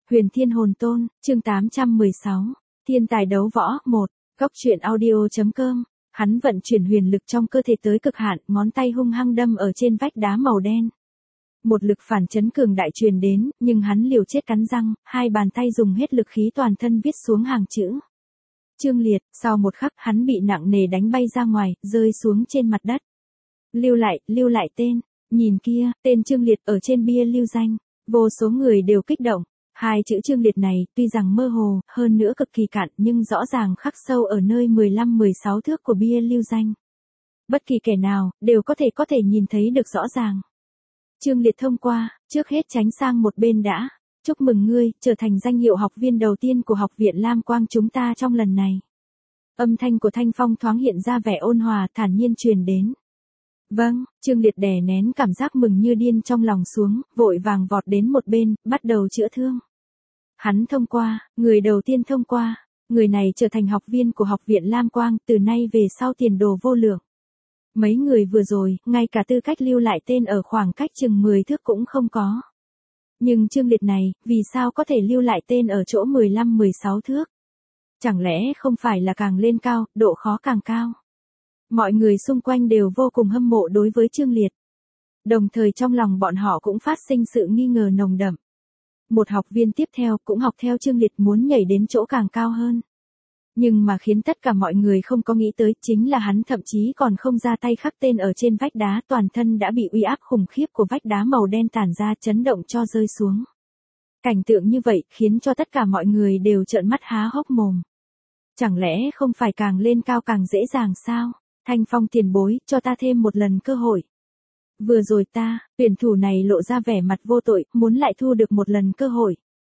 Huyền Thiên Hồn Tôn, chương 816, Thiên tài đấu võ, 1, góc truyện audio.com, hắn vận chuyển huyền lực trong cơ thể tới cực hạn, ngón tay hung hăng đâm ở trên vách đá màu đen. Một lực phản chấn cường đại truyền đến, nhưng hắn liều chết cắn răng, hai bàn tay dùng hết lực khí toàn thân viết xuống hàng chữ. Trương Liệt, sau một khắc hắn bị nặng nề đánh bay ra ngoài, rơi xuống trên mặt đất. Lưu lại tên, nhìn kia, tên Trương Liệt ở trên bia lưu danh, vô số người đều kích động. Hai chữ Trương Liệt này, tuy rằng mơ hồ, hơn nữa cực kỳ cạn, nhưng rõ ràng khắc sâu ở nơi 15-16 thước của bia lưu danh. Bất kỳ kẻ nào, đều có thể nhìn thấy được rõ ràng. Trương Liệt thông qua, trước hết tránh sang một bên đã. Chúc mừng ngươi, trở thành danh hiệu học viên đầu tiên của Học viện Lam Quang chúng ta trong lần này. Âm thanh của Thanh Phong thoáng hiện ra vẻ ôn hòa, thản nhiên truyền đến. Vâng, Trương Liệt đè nén cảm giác mừng như điên trong lòng xuống, vội vàng vọt đến một bên, bắt đầu chữa thương. Hắn thông qua, người đầu tiên thông qua, người này trở thành học viên của Học viện Lam Quang, từ nay về sau tiền đồ vô lượng. Mấy người vừa rồi, ngay cả tư cách lưu lại tên ở khoảng cách chừng 10 thước cũng không có. Nhưng Trương Liệt này, vì sao có thể lưu lại tên ở chỗ 15-16 thước? Chẳng lẽ không phải là càng lên cao, độ khó càng cao? Mọi người xung quanh đều vô cùng hâm mộ đối với Trương Liệt. Đồng thời trong lòng bọn họ cũng phát sinh sự nghi ngờ nồng đậm. Một học viên tiếp theo cũng học theo Trương Liệt muốn nhảy đến chỗ càng cao hơn. Nhưng mà khiến tất cả mọi người không có nghĩ tới chính là hắn thậm chí còn không ra tay khắc tên ở trên vách đá, toàn thân đã bị uy áp khủng khiếp của vách đá màu đen tản ra chấn động cho rơi xuống. Cảnh tượng như vậy khiến cho tất cả mọi người đều trợn mắt há hốc mồm. Chẳng lẽ không phải càng lên cao càng dễ dàng sao? Thanh Phong tiền bối, cho ta thêm một lần cơ hội. Vừa rồi tuyển thủ này lộ ra vẻ mặt vô tội, muốn lại thu được một lần cơ hội.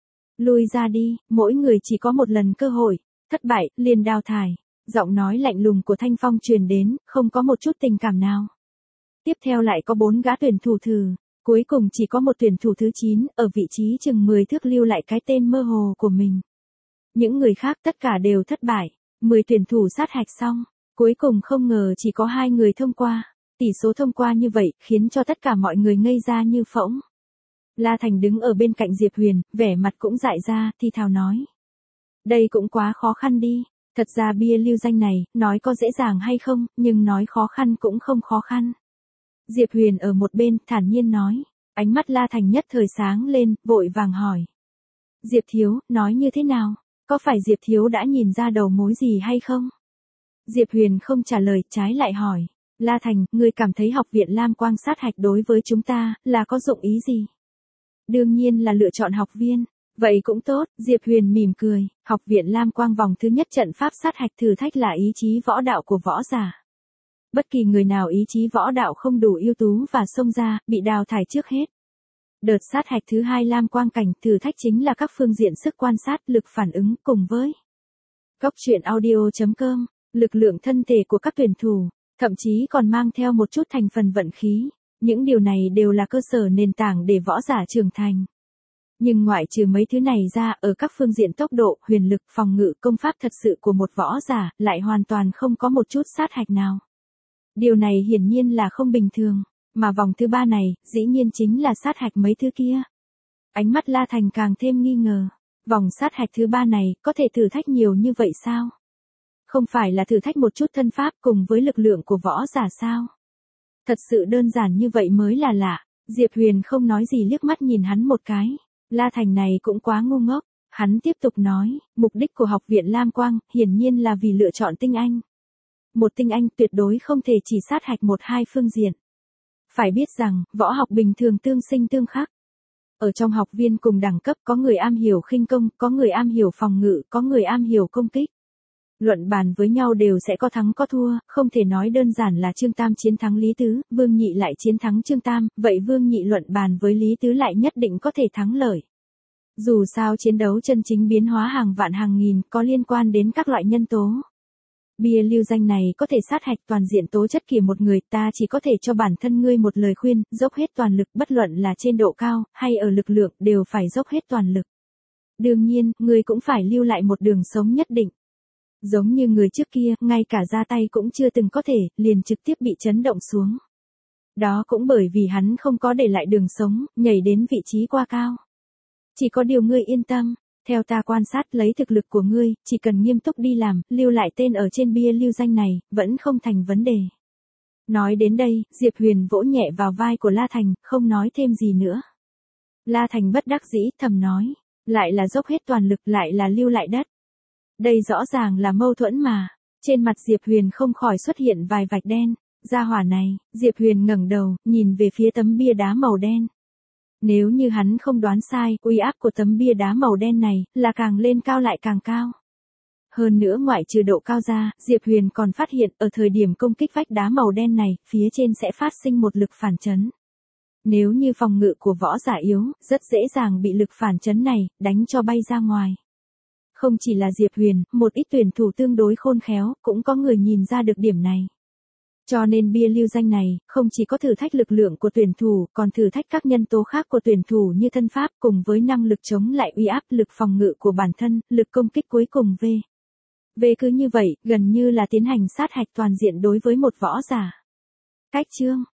Lui ra đi, mỗi người chỉ có một lần cơ hội. Thất bại, liền đào thải. Giọng nói lạnh lùng của Thanh Phong truyền đến, không có một chút tình cảm nào. Tiếp theo lại có 4 gã tuyển thủ thử. Cuối cùng chỉ có một tuyển thủ thứ 9, ở vị trí chừng 10 thước lưu lại cái tên mơ hồ của mình. Những người khác tất cả đều thất bại. 10 tuyển thủ sát hạch xong. Cuối cùng không ngờ chỉ có 2 người thông qua. Tỷ số thông qua như vậy, khiến cho tất cả mọi người ngây ra như phỗng. La Thành đứng ở bên cạnh Diệp Huyền, vẻ mặt cũng dại ra, thì thào nói. Đây cũng quá khó khăn đi, thật ra bia lưu danh này, nói có dễ dàng hay không, nhưng nói khó khăn cũng không khó khăn. Diệp Huyền ở một bên, thản nhiên nói, ánh mắt La Thành nhất thời sáng lên, vội vàng hỏi. Diệp Thiếu, nói như thế nào, có phải Diệp Thiếu đã nhìn ra đầu mối gì hay không? Diệp Huyền không trả lời, trái lại hỏi, La Thành, ngươi cảm thấy Học viện Lam Quang sát hạch đối với chúng ta, là có dụng ý gì? Đương nhiên là lựa chọn học viên. Vậy cũng tốt, Diệp Huyền mỉm cười, Học viện Lam Quang vòng thứ nhất trận pháp sát hạch thử thách là ý chí võ đạo của võ giả. Bất kỳ người nào ý chí võ đạo không đủ ưu tú và xông ra, bị đào thải trước hết. Đợt sát hạch thứ 2 Lam Quang cảnh thử thách chính là các phương diện sức quan sát, lực phản ứng cùng với góc truyện audio.com, lực lượng thân thể của các tuyển thủ, thậm chí còn mang theo một chút thành phần vận khí. Những điều này đều là cơ sở nền tảng để võ giả trưởng thành. Nhưng ngoại trừ mấy thứ này ra, ở các phương diện tốc độ, huyền lực, phòng ngự, công pháp thật sự của một võ giả, lại hoàn toàn không có một chút sát hạch nào. Điều này hiển nhiên là không bình thường, mà vòng thứ 3 này, dĩ nhiên chính là sát hạch mấy thứ kia. Ánh mắt La Thành càng thêm nghi ngờ, vòng sát hạch thứ 3 này, có thể thử thách nhiều như vậy sao? Không phải là thử thách một chút thân pháp cùng với lực lượng của võ giả sao? Thật sự đơn giản như vậy mới là lạ. Diệp Huyền không nói gì liếc mắt nhìn hắn một cái. La Thành này cũng quá ngu ngốc. Hắn tiếp tục nói, mục đích của Học viện Lam Quang, hiển nhiên là vì lựa chọn tinh anh. Một tinh anh tuyệt đối không thể chỉ sát hạch 1-2 phương diện. Phải biết rằng, võ học bình thường tương sinh tương khắc. Ở trong học viên cùng đẳng cấp có người am hiểu khinh công, có người am hiểu phòng ngự, có người am hiểu công kích. Luận bàn với nhau đều sẽ có thắng có thua, không thể nói đơn giản là Trương Tam chiến thắng Lý Tứ, Vương Nhị lại chiến thắng Trương Tam, vậy Vương Nhị luận bàn với Lý Tứ lại nhất định có thể thắng lợi. Dù sao chiến đấu chân chính biến hóa hàng vạn hàng nghìn, có liên quan đến các loại nhân tố. Bia lưu danh này có thể sát hạch toàn diện tố chất của một người, ta chỉ có thể cho bản thân ngươi một lời khuyên, dốc hết toàn lực, bất luận là trên độ cao, hay ở lực lượng, đều phải dốc hết toàn lực. Đương nhiên, ngươi cũng phải lưu lại một đường sống nhất định. Giống như người trước kia, ngay cả ra tay cũng chưa từng có thể, liền trực tiếp bị chấn động xuống. Đó cũng bởi vì hắn không có để lại đường sống, nhảy đến vị trí quá cao. Chỉ có điều ngươi yên tâm, theo ta quan sát lấy thực lực của ngươi, chỉ cần nghiêm túc đi làm, lưu lại tên ở trên bia lưu danh này, vẫn không thành vấn đề. Nói đến đây, Diệp Huyền vỗ nhẹ vào vai của La Thành, không nói thêm gì nữa. La Thành bất đắc dĩ thầm nói, lại là dốc hết toàn lực, lại là lưu lại đất. Đây rõ ràng là mâu thuẫn mà. Trên mặt Diệp Huyền không khỏi xuất hiện vài vạch đen. Gia hỏa này, Diệp Huyền ngẩng đầu, nhìn về phía tấm bia đá màu đen. Nếu như hắn không đoán sai, uy áp của tấm bia đá màu đen này, là càng lên cao lại càng cao. Hơn nữa ngoại trừ độ cao ra, Diệp Huyền còn phát hiện, ở thời điểm công kích vách đá màu đen này, phía trên sẽ phát sinh một lực phản chấn. Nếu như phòng ngự của võ giả yếu, rất dễ dàng bị lực phản chấn này, đánh cho bay ra ngoài. Không chỉ là Diệp Huyền, một ít tuyển thủ tương đối khôn khéo, cũng có người nhìn ra được điểm này. Cho nên bia lưu danh này, không chỉ có thử thách lực lượng của tuyển thủ, còn thử thách các nhân tố khác của tuyển thủ như thân pháp, cùng với năng lực chống lại uy áp, lực phòng ngự của bản thân, lực công kích cuối cùng V cứ như vậy, gần như là tiến hành sát hạch toàn diện đối với một võ giả. Cách chương